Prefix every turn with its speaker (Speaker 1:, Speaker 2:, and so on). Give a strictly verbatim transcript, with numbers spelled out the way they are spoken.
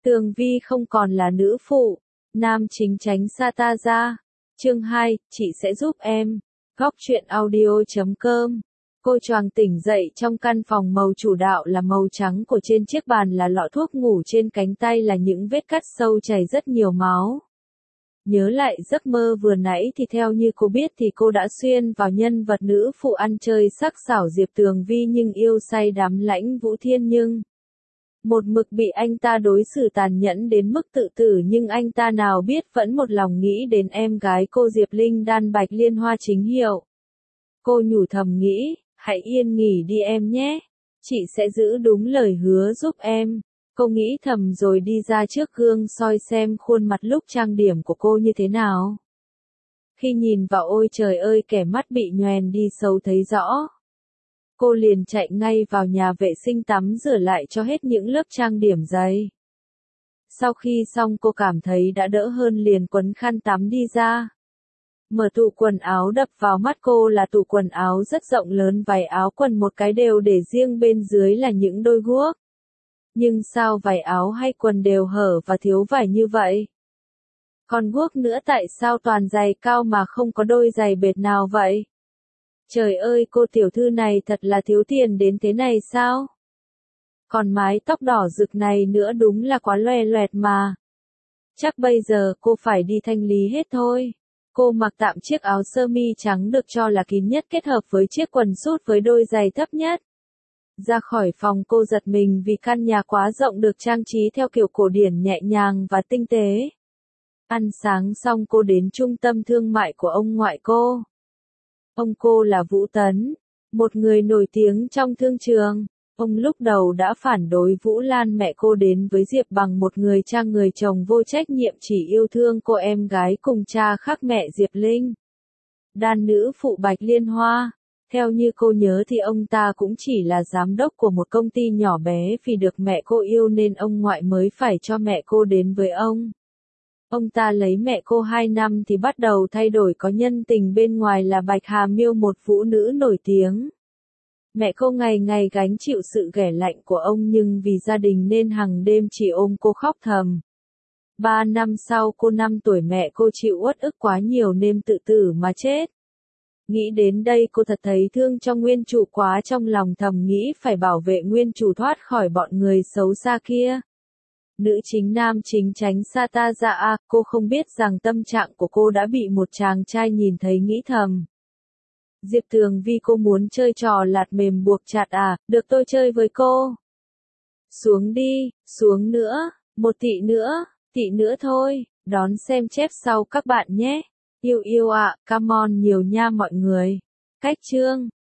Speaker 1: Tường Vi không còn là nữ phụ, nam chính tránh xa ta ra. Chương hai, chị sẽ giúp em. Góc truyện audio chấm com. Cô choàng tỉnh dậy trong căn phòng, màu chủ đạo là màu trắng của trên chiếc bàn là lọ thuốc ngủ, trên cánh tay là những vết cắt sâu chảy rất nhiều máu. Nhớ lại giấc mơ vừa nãy thì theo như cô biết thì cô đã xuyên vào nhân vật nữ phụ ăn chơi sắc sảo Diệp Tường Vi, nhưng yêu say đắm Lãnh Vũ Thiên, nhưng một mực bị anh ta đối xử tàn nhẫn đến mức tự tử, nhưng anh ta nào biết vẫn một lòng nghĩ đến em gái cô Diệp Linh Đan Bạch Liên Hoa chính hiệu. Cô nhủ thầm nghĩ, hãy yên nghỉ đi em nhé, chị sẽ giữ đúng lời hứa giúp em. Cô nghĩ thầm rồi đi ra trước gương soi xem khuôn mặt lúc trang điểm của cô như thế nào. Khi nhìn vào, ôi trời ơi, kẻ mắt bị nhoèn đi xấu thấy rõ. Cô liền chạy ngay vào nhà vệ sinh tắm rửa lại cho hết những lớp trang điểm dày. Sau khi xong cô cảm thấy đã đỡ hơn, liền quấn khăn tắm đi ra. Mở tủ quần áo, đập vào mắt cô là tủ quần áo rất rộng lớn, vải áo quần một cái đều để riêng, bên dưới là những đôi guốc. Nhưng sao vải áo hay quần đều hở và thiếu vải như vậy? Còn guốc nữa, tại sao toàn giày cao mà không có đôi giày bệt nào vậy? Trời ơi, cô tiểu thư này thật là thiếu tiền đến thế này sao? Còn mái tóc đỏ rực này nữa, đúng là quá loè loẹt mà. Chắc bây giờ cô phải đi thanh lý hết thôi. Cô mặc tạm chiếc áo sơ mi trắng được cho là kín nhất, kết hợp với chiếc quần sút với đôi giày thấp nhất. Ra khỏi phòng cô giật mình vì căn nhà quá rộng, được trang trí theo kiểu cổ điển nhẹ nhàng và tinh tế. Ăn sáng xong cô đến trung tâm thương mại của ông ngoại cô. Ông cô là Vũ Tấn, một người nổi tiếng trong thương trường. Ông lúc đầu đã phản đối Vũ Lan mẹ cô đến với Diệp bằng một người cha người chồng vô trách nhiệm, chỉ yêu thương cô em gái cùng cha khác mẹ Diệp Linh Đan, nữ phụ Bạch Liên Hoa. Theo như cô nhớ thì ông ta cũng chỉ là giám đốc của một công ty nhỏ bé, vì được mẹ cô yêu nên ông ngoại mới phải cho mẹ cô đến với ông. Ông ta lấy mẹ cô hai năm thì bắt đầu thay đổi, có nhân tình bên ngoài là Bạch Hà Miêu, một vũ nữ nổi tiếng. Mẹ cô ngày ngày gánh chịu sự ghẻ lạnh của ông, nhưng vì gia đình nên hàng đêm chỉ ôm cô khóc thầm. Ba năm sau, cô năm tuổi, mẹ cô chịu uất ức quá nhiều nên tự tử mà chết. Nghĩ đến đây cô thật thấy thương cho nguyên chủ quá, trong lòng thầm nghĩ phải bảo vệ nguyên chủ thoát khỏi bọn người xấu xa kia. Nữ chính nam chính tránh xa ta ra à, cô không biết rằng tâm trạng của cô đã bị một chàng trai nhìn thấy, nghĩ thầm. Diệp Tường Vi, cô muốn chơi trò lạt mềm buộc chặt à, được tôi chơi với cô. Xuống đi, xuống nữa, một tị nữa, tị nữa thôi, đón xem chép sau các bạn nhé. Yêu yêu ạ, à, come on nhiều nha mọi người. Cách chương